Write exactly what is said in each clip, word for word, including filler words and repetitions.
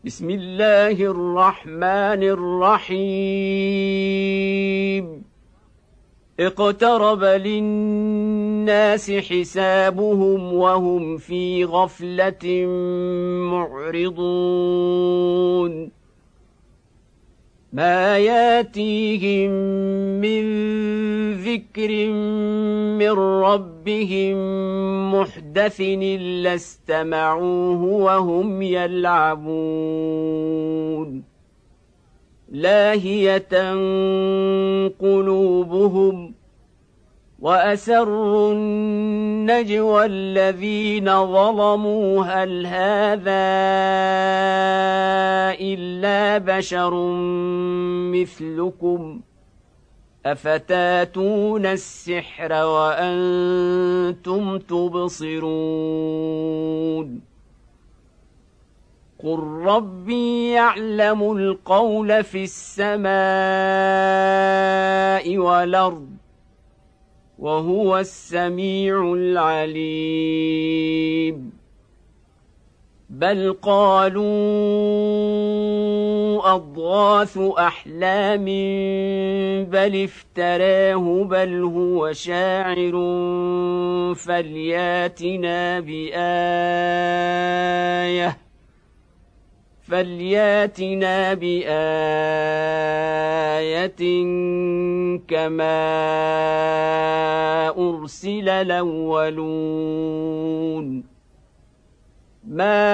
بسم الله الرحمن الرحيم اقترب للناس حسابهم وهم في غفلة معرضون ما ياتيهم من ذكر من ربهم محدث إلا استمعوه وهم يلعبون لاهية قلوبهم وأسروا النجوى الذين ظلموا هل هذا إلا بشر مثلكم أفتاتون السحر وأنتم تبصرون قل ربي يعلم القول في السماء والأرض وهو السميع العليم بل قالوا أضغاث أحلام بل افتراه بل هو شاعر فلياتنا بآية فلياتنا بآية كما أرسل الأولون ما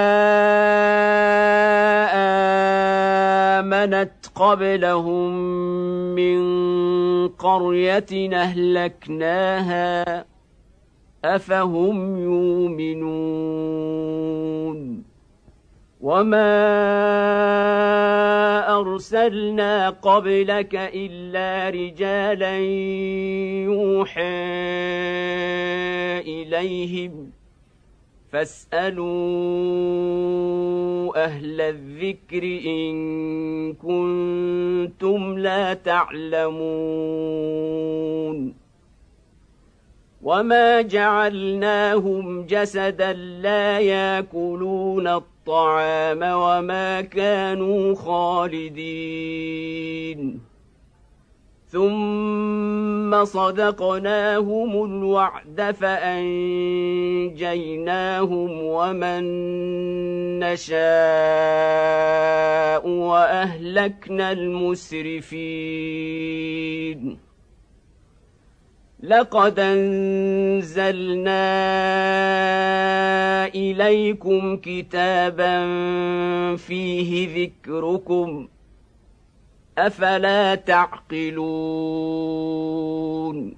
آمنت قبلهم من قرية أهلكناها أفهم يؤمنون وما أرسلنا قبلك إلا رجالا يوحى إليهم فاسألوا أهل الذكر إن كنتم لا تعلمون وما جعلناهم جسدا لا يأكلون الطعام وما كانوا خالدين ثم صدقناهم الوعد فأنجيناهم ومن نشاء وأهلكنا المسرفين لقد أنزلنا إليكم كتابا فيه ذكركم أفلا تعقلون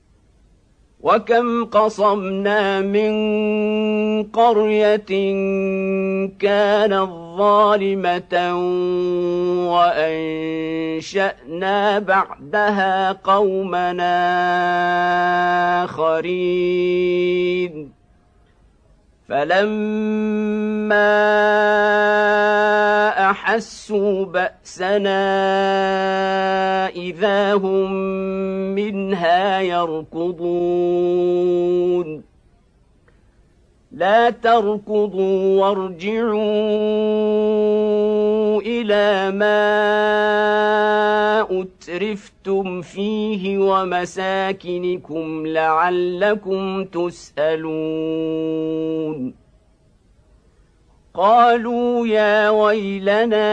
وكم قصمنا من قرية كانت ظالمة وأنشأنا بعدها قومنا آخرين فلما أحسوا بأسنا إذا هم منها يركضون لا تركضوا وارجعوا إلى ما أترفتم فيه ومساكنكم لعلكم تسألون قالوا يا ويلنا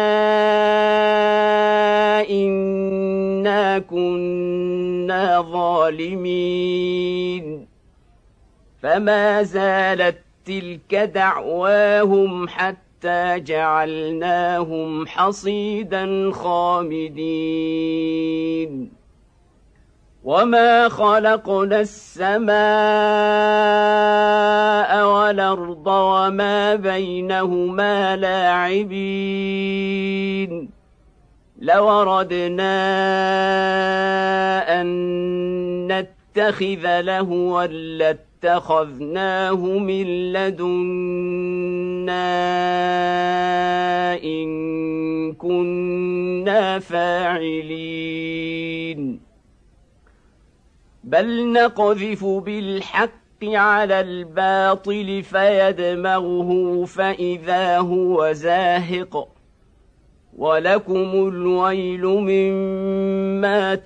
إنا كنا ظالمين فما زالت تلك دعواهم حتى جعلناهم حصيدا خامدين وما خلقنا السماء والأرض وما بينهما لاعبين لو أردنا أن نتخذ لهوا لاتخذناه من لدنا إن كنا فاعلين بل نقذف بالحق على الباطل فيدمغه فإذا هو زاهق ولكم الويل مما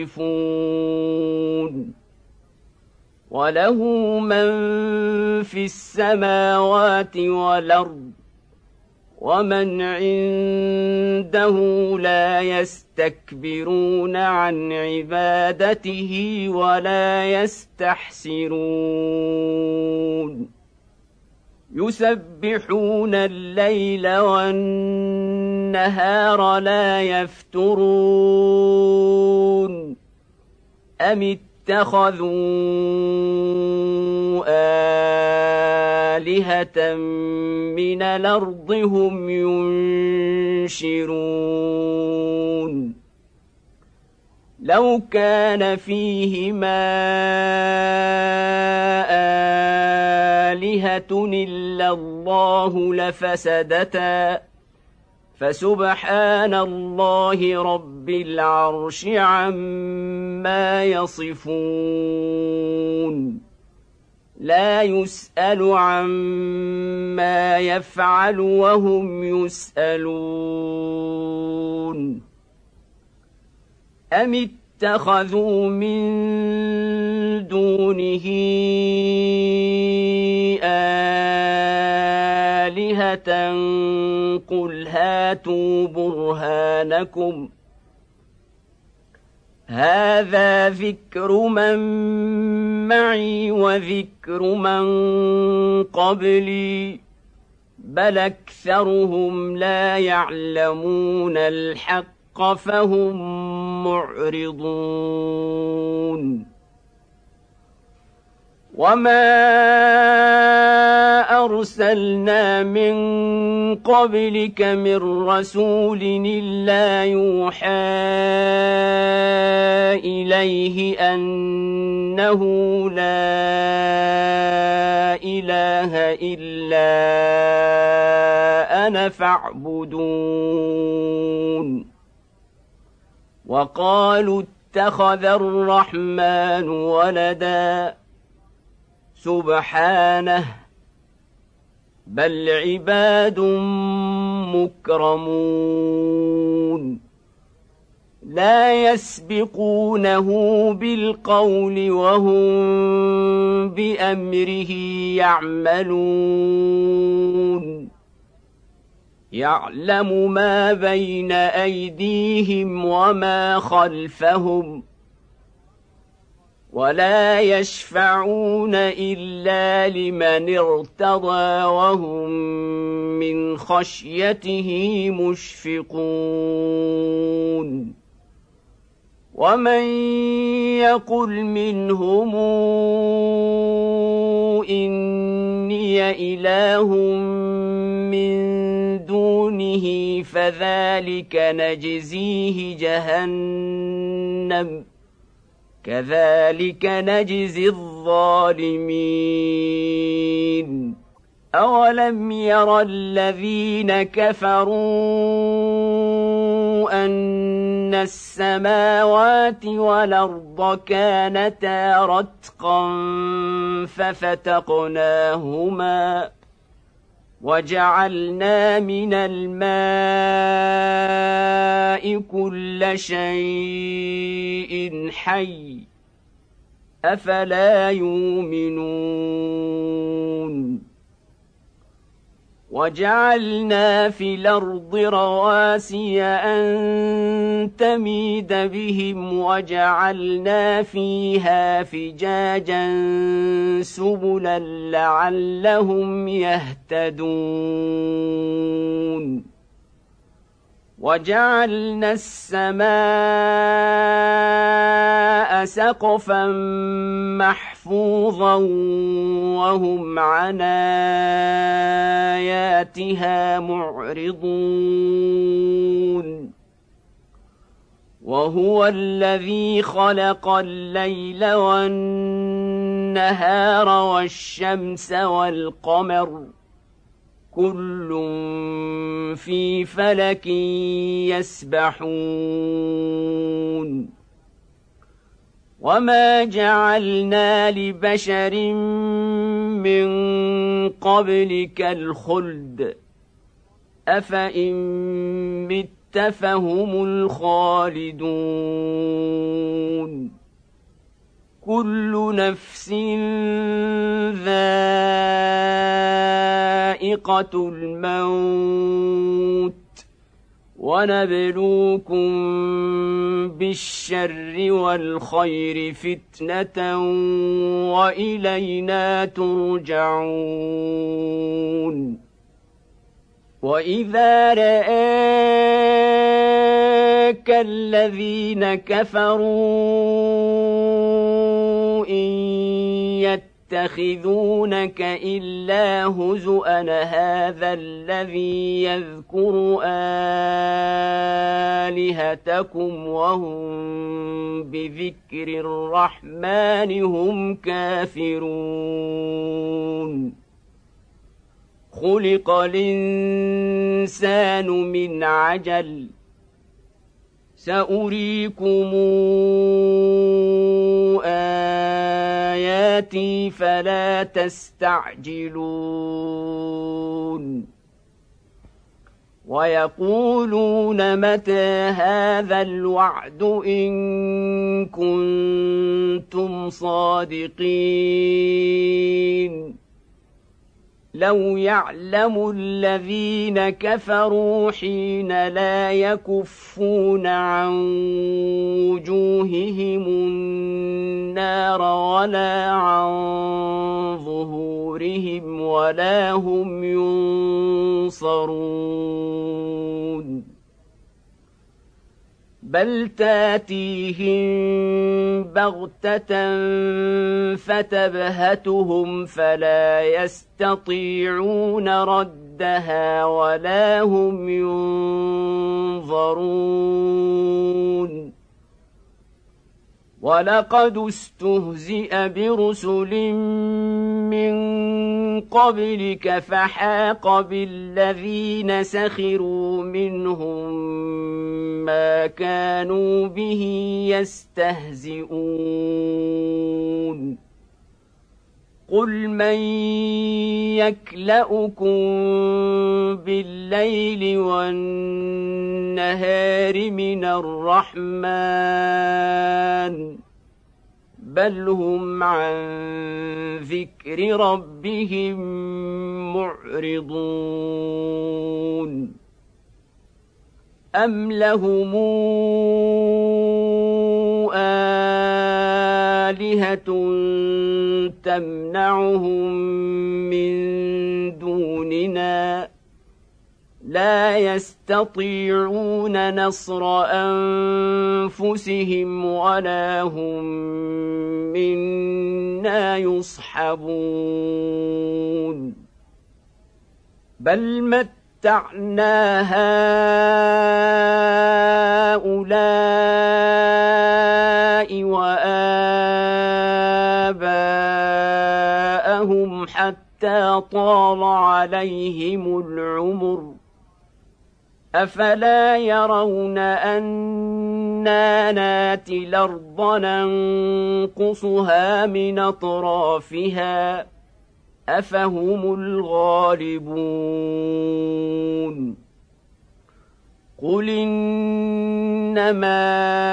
تصفون وله من في السماوات والأرض ومن عنده لا يستكبرون عن عبادته ولا يستحسرون يسبحون الليل والنهار لا يفترون أم اتخذوا آلهة من الأرض هم ينشرون لو كان فيهما آلهة إلا الله لفسدتا فسبحان الله رب العرش عما يصفون لا يسأل عما يفعل وهم يسألون أم اتخذوا من دونه آلهة قل هاتوا برهانكم هذا ذكر من معي وذكر من قبلي بل أكثرهم لا يعلمون الحق فهم معرضون وما أرسلنا من قبلك من رسول إلا يوحى إليه أنه لا إله إلا أنا فاعبدون وقالوا اتخذ الرحمن ولدا سبحانه بل عباد مكرمون لا يسبقونه بالقول وهم بأمره يعملون يعلم ما بين أيديهم وما خلفهم ولا يشفعون إلا لمن ارتضى وهم من خشيته مشفقون ومن يقل منهم إني إله من دونه فذلك نجزيه جهنم كذلك نجزي الظالمين أولم ير الذين كفروا أن السماوات والأرض كانتا رتقا ففتقناهما وجعلنا من الماء كل شيء حي أفلا يؤمنون وجعلنا في الأرض رواسي أن تميد بهم وجعلنا فيها فجاجا سبلا لعلهم يهتدون وجعلنا السماء سقفا محفوظا وهم عن آياتها معرضون وهو الذي خلق الليل والنهار والشمس والقمر كل في فلك يسبحون وما جعلنا لبشر من قبلك الخلد أفإن مت فهم الخالدون كل نفس ذائقة الموت ونبلوكم بالشر والخير فتنة وإلينا ترجعون وإذا رآك الذين كفروا إن يتخذونك إلا هزؤا هذا الذي يذكر آلهتكم وهم بذكر الرحمن هم كافرون خلق الإنسان من عجل سأريكم آياتي فلا تستعجلون ويقولون متى هذا الوعد إن كنتم صادقين لو يعلم الذين كفروا حين لا يكفون عن وجوههم النار ولا عن ظهورهم ولا هم ينصرون بل تاتيهم بغتة فتبهتهم فلا يستطيعون ردها ولا هم ينظرون ولقد استهزئ برسل من قبلك فحاق بالذين سخروا منهم ما كانوا به يستهزئون قل من يكلؤكم بالليل والنهار من الرحمن بل هم عن ذكر ربهم معرضون أم لهم آلهة تمنعهم من دوننا لا يستطيعون نصر أنفسهم ولا هم منا يصحبون بل متعنا هؤلاء وآباءهم حتى طال عليهم العمر أفلا يرون أنا ناتي الأرض ننقصها من أطرافها أفهم الغالبون قل إنما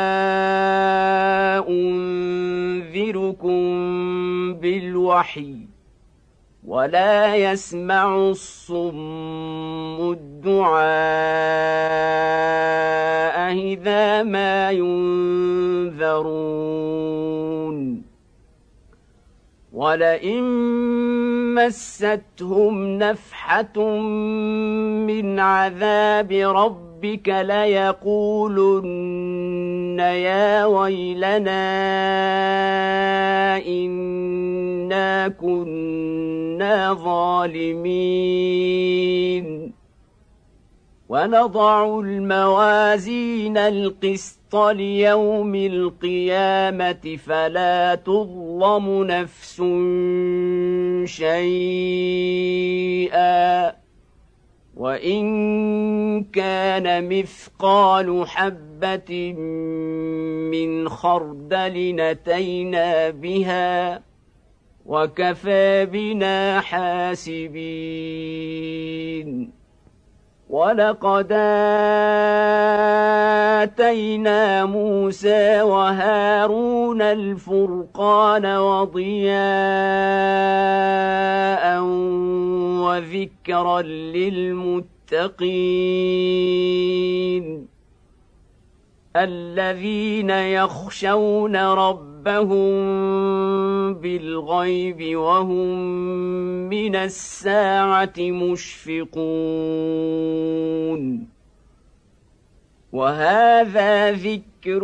أنذركم بالوحي ولا يسمع الصم الدعاء إذا ما ينذرون ولئن مستهم نفحة من عذاب ربك ليقولن يا ويلنا إنا كنا ظالمين ونضع الموازين القسط ليوم القيامة فلا تظلم نفس شيئا وإن كان مثقال حبة من خردل أتينا بها وكفى بنا حاسبين ولقد آتينا موسى وهارون الفرقان وضياء وذكرا للمتقين الذين يخشون ربهم بالغيب وهم من الساعة مشفقون وهذا ذكر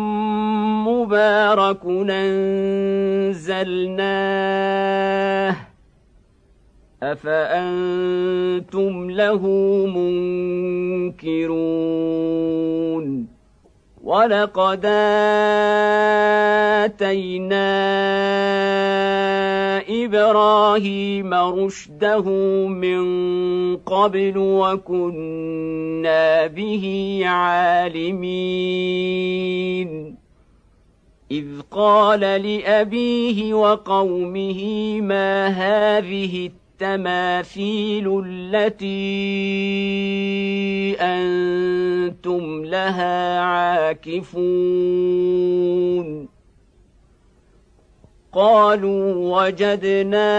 مبارك أنزلناه أفأنتم له منكرون ولقد آتينا إبراهيم رشده من قبل وكنا به عالمين إذ قال لأبيه وقومه ما هذه التماثيل التي أنتم لها عاكفون قالوا وجدنا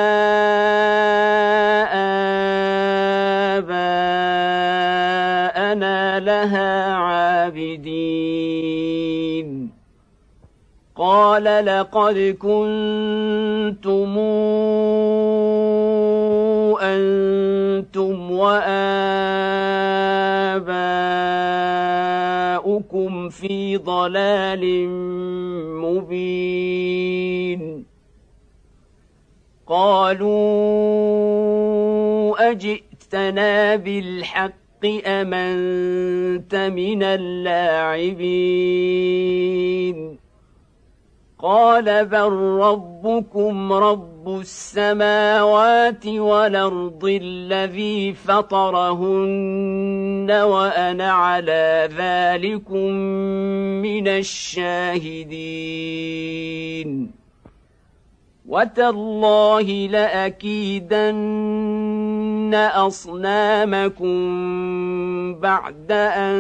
آباءنا لها عابدين قال لقد كنتم أنتم وآباؤكم في ضلال مبين قالوا أجئتنا بالحق أم أنت من اللاعبين قال بل ربكم رب السماوات والأرض الذي فطرهن وأنا على ذلكم من الشاهدين وتالله لأكيدن أصنامكم بعد أن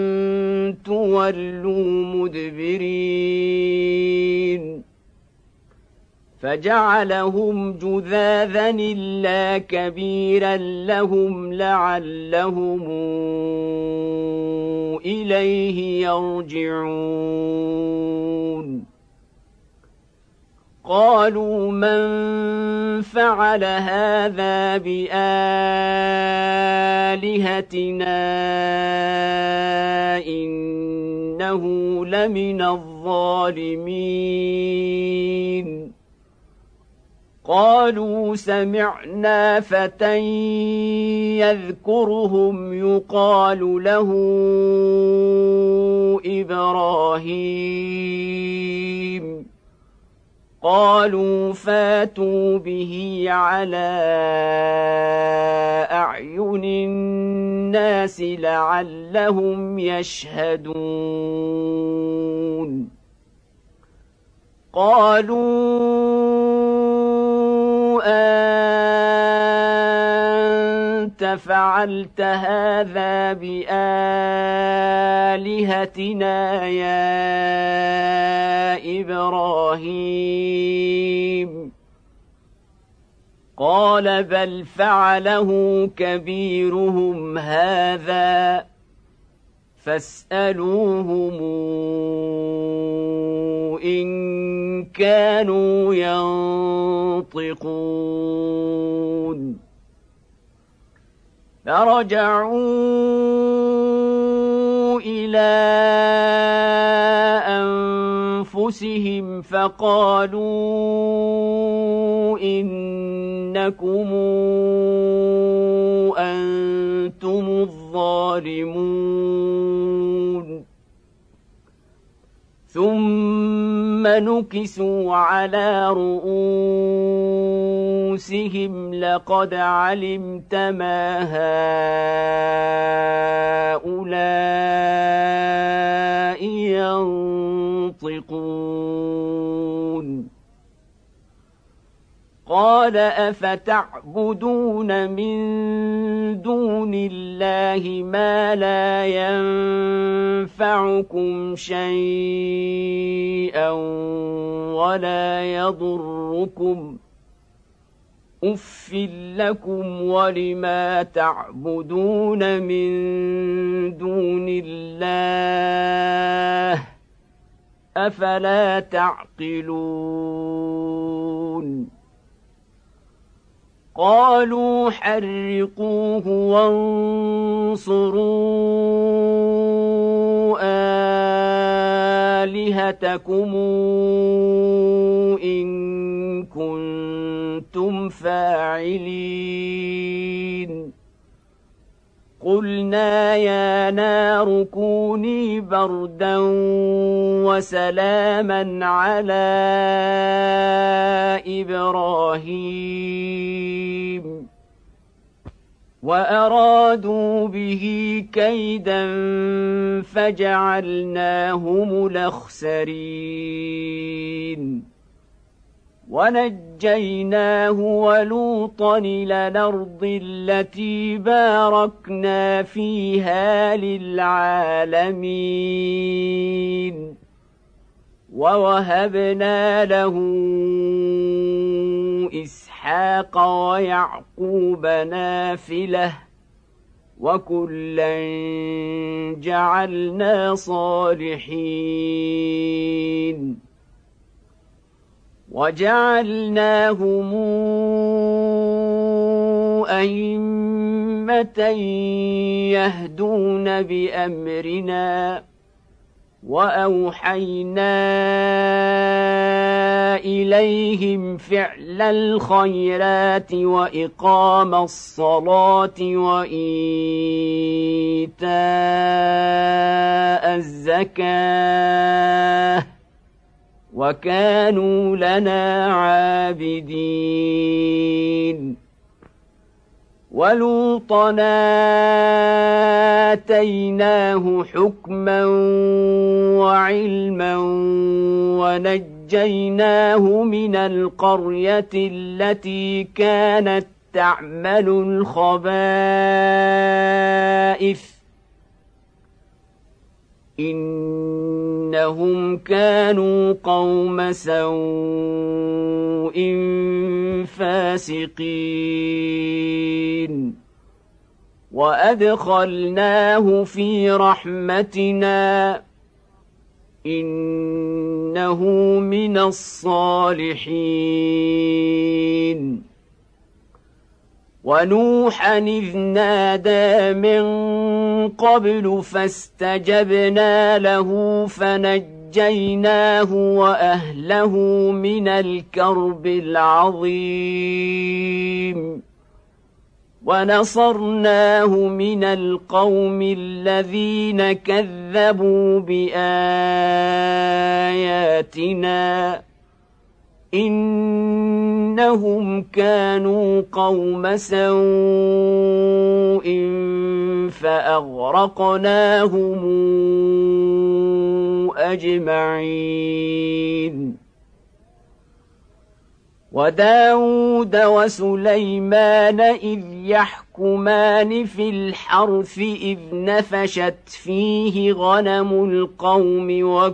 تولوا مدبرين فجعلهم جذاذا إلا كبيرا لهم لعلهم إليه يرجعون قالوا من فعل هذا بآلهتنا إنه لمن الظالمين قالوا سمعنا فتى يذكرهم يقال له إبراهيم قالوا فاتوا به على أعين الناس لعلهم يشهدون قالوا أنت فعلت هذا بآلهتنا يا إبراهيم قال بل فعله كبيرهم هذا فاسألوهم إن كانوا ينطقون فرجعوا إلى أنفسهم فقالوا إنكم أنتم الظالمون ثم نكسوا على رؤوسهم لقد علمت ما هؤلاء ينطقون قال أفتعبدون من دون الله ما لا ينفعكم شيئا ولا يضركم أف لكم ولما تعبدون من دون الله أفلا تعقلون قالوا حرقوه وانصروا آلهتكم إن كنتم فاعلين قلنا يا نار كوني بردا وسلاما على إبراهيم وأرادوا به كيدا فجعلناهم الأخسرين ونجيناه ولوطا إلى الأرض التي باركنا فيها للعالمين ووهبنا له إسحاق ويعقوب نافلة وكلا جعلنا صالحين وجعلناهم أئمة يهدون بأمرنا وأوحينا إليهم فعل الخيرات وإقام الصلاة وإيتاء الزكاة وكانوا لنا عابدين ولوطا آتيناه حكما وعلما ونجيناه من القرية التي كانت تعمل الخبائث إنهم كانوا قوم سوء فاسقين وأدخلناه في رحمتنا إنه من الصالحين ونوحا إذ نادى من قبل فاستجبنا له فنجيناه وأهله من الكرب العظيم ونصرناه من القوم الذين كذبوا بآياتنا إنهم كانوا قوم سوء فأغرقناهم أجمعين وداود وسليمان إذ يحكمان في الحرث إذ نفشت فيه غنم القوم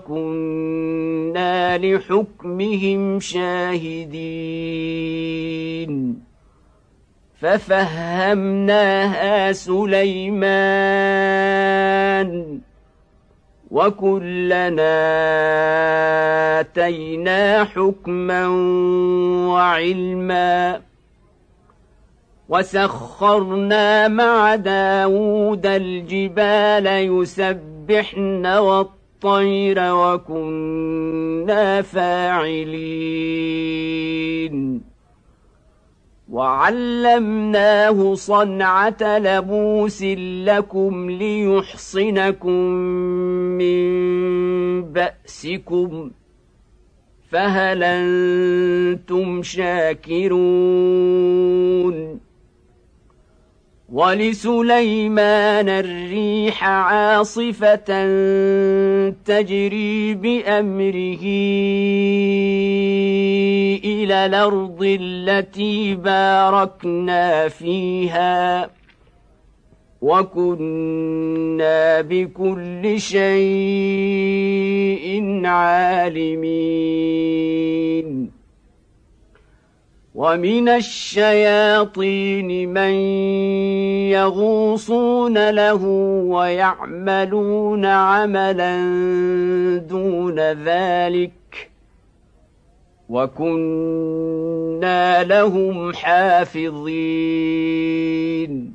وكنا لحكمهم شاهدين ففهمناها سليمان وكلنا آتينا حكما وعلما وسخرنا مع داود الجبال يسبحن والطير وكنا فاعلين وعلمناه صنعة لبوس لكم ليحصنكم من بأسكم فهل أنتم شاكرون ولسليمان الريح عاصفة تجري بأمره إلى الأرض التي باركنا فيها وكنا بكل شيء عالمين ومن الشياطين من يغوصون له ويعملون عملا دون ذلك وكنا لهم حافظين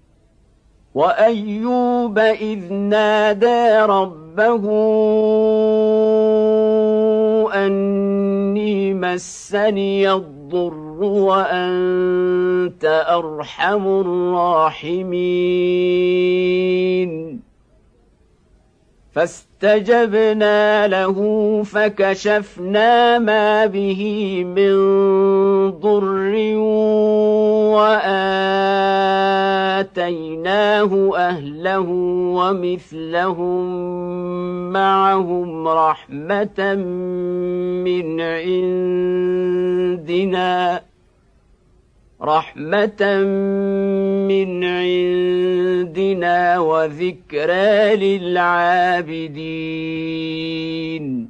وأيوب إذ نادى ربه أني مسني الضر وأنت أرحم الراحمين فاستجبنا له فكشفنا ما به من ضر وآتيناه أهله ومثلهم معهم رحمة من عندنا رحمة من عندنا وذكرى للعابدين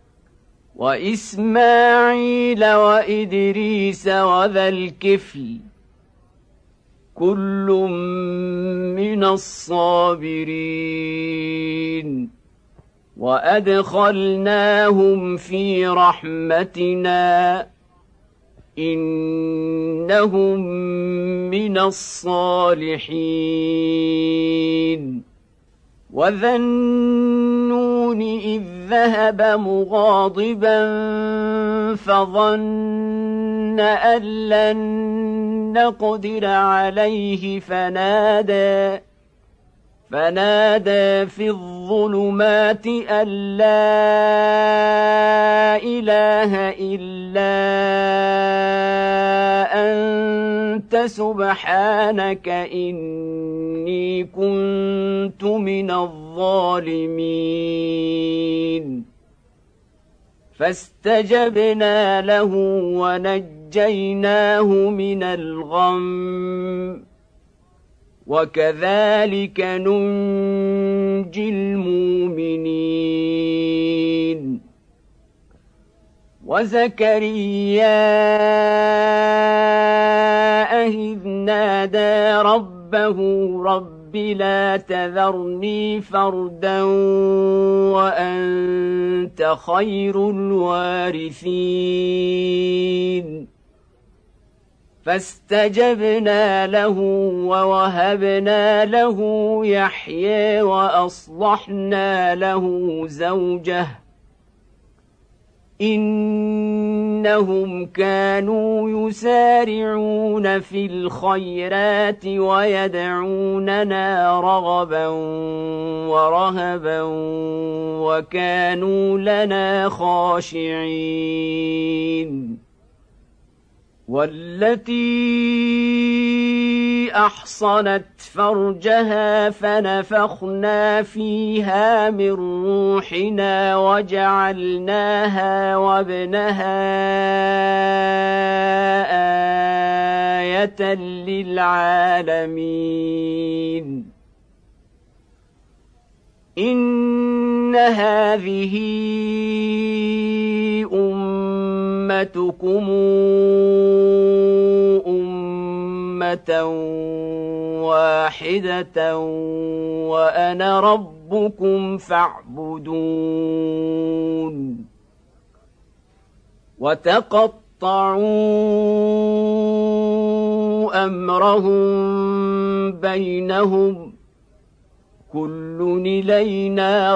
وإسماعيل وإدريس وذا الكفل كل من الصابرين وأدخلناهم في رحمتنا إنهم من الصالحين وذا النون إذ ذهب مغاضبا فظن أن لن نقدر عليه فنادى فنادى في الظلمات أن لا إله إلا أنت سبحانك إني كنت من الظالمين فاستجبنا له ونجيناه من الغم وكذلك ننجي المؤمنين وزكريا إذ نادى ربه رب لا تذرني فردا وأنت خير الوارثين فاستجبنا له ووهبنا له يحيى وأصلحنا له زوجه إنهم كانوا يسارعون في الخيرات ويدعوننا رغبا ورهبا وكانوا لنا خاشعين والتي أحصنت فرجها فنفخنا فيها من روحنا وجعلناها وابنها آية للعالمين إن هذه أمتكم أمة واحدة وأنا ربكم فاعبدون وتقطعوا أمرهم بينهم كل إلينا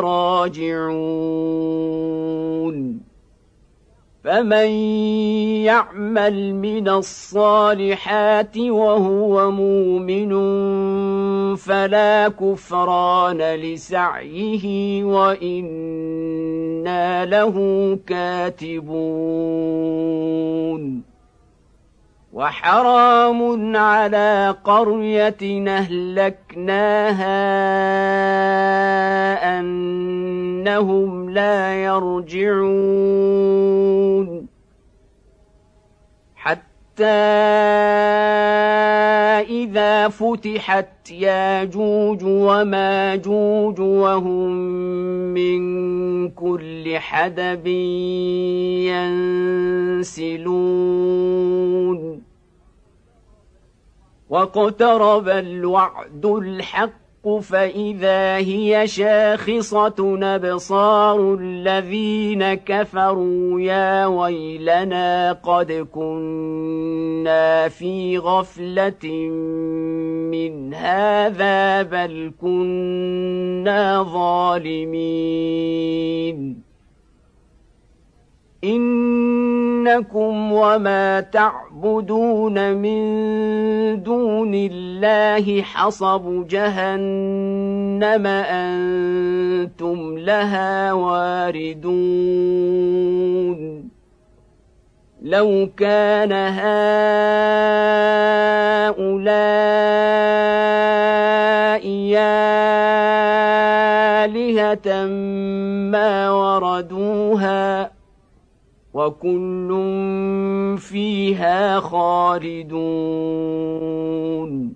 راجعون فمن يعمل من الصالحات وهو مؤمن فلا كفران لسعيه وإنا له كاتبون وحرام على قرية أهلكناها أنهم لا يرجعون حتى إذا فتحت ياجوج وماجوج وهم من كل حدب ينسلون واقترب الوعد الحق فإذا هي شاخصة أبصار الذين كفروا يا ويلنا قد كنا في غفلة من هذا بل كنا ظالمين إنكم وما تعبدون من دون الله حصب جهنم أنتم لها واردون لو كان هؤلاء آلهة ما وردوها وكل فيها خالدون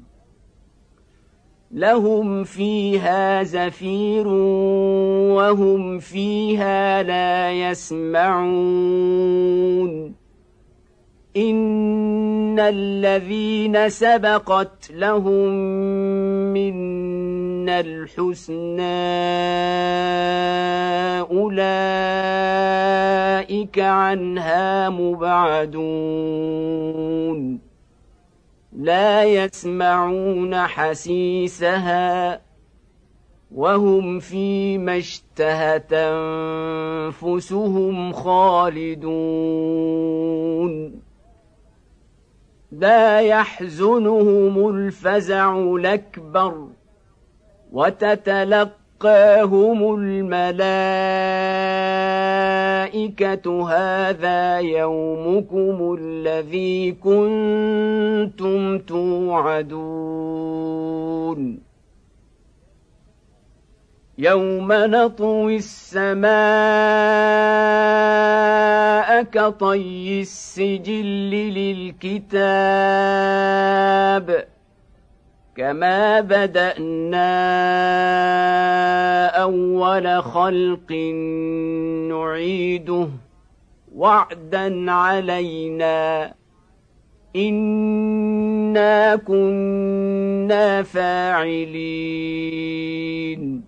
لهم فيها زفير وهم فيها لا يسمعون إن الذين سبقت لهم منا الحسنى أولئك عنها مبعدون لا يسمعون حسيسها وهم فيما اشتهت أنفسهم خالدون لا يحزنهم الفزع الأكبر وتتلقاهم الملائكة هذا يومكم الذي كنتم توعدون يوم نطوي السماء كطي السجل للكتاب كما بدأنا أول خلق نعيده وعدا علينا إنا كنا فاعلين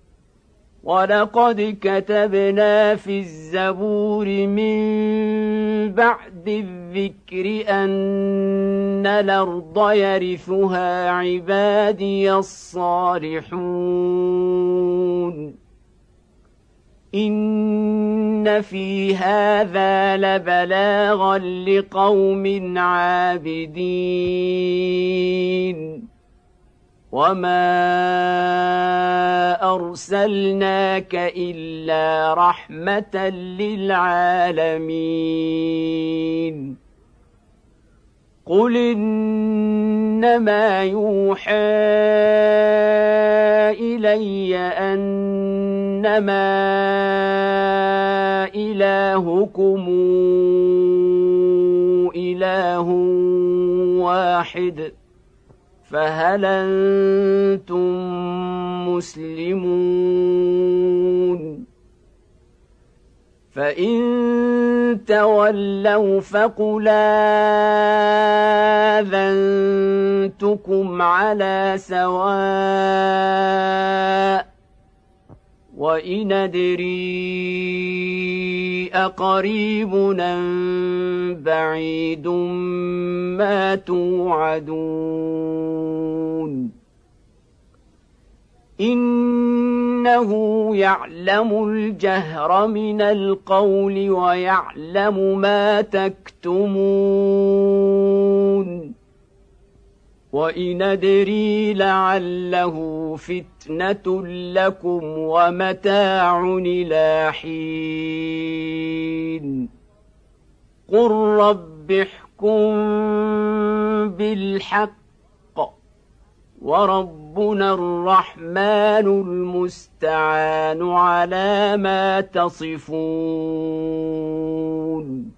ولقد كتبنا في الزبور من بعد الذكر أن الأرض يرثها عبادي الصالحون إن في هذا لبلاغا لقوم عابدين وما أرسلناك إلا رحمة للعالمين قل إنما يوحى إلي أنما إلهكم إله واحد فهل أنتم مسلمون فإن تولوا فقل آذنتكم على سواء وإن أدري أقريب أم بعيد ما توعدون إنه يعلم الجهر من القول ويعلم ما تكتمون وإن أدري لعله فتنة لكم ومتاع إلى حين قل رب احكم يحكم بالحق وربنا الرحمن المستعان على ما تصفون.